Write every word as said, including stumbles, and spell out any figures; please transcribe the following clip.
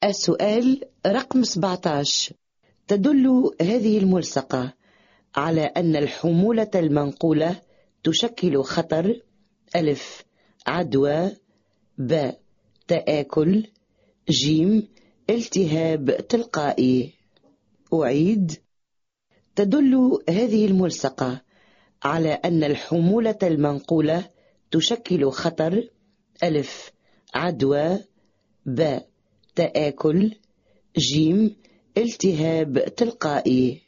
السؤال رقم سبعة عشر. تدل هذه الملصقة على أن الحمولة المنقولة تشكل خطر: ألف عدوى، ب تآكل، جيم التهاب تلقائي. أعيد: تدل هذه الملصقة على أن الحمولة المنقولة تشكل خطر: ألف عدوى، ب تآكل، جيم التهاب تلقائي.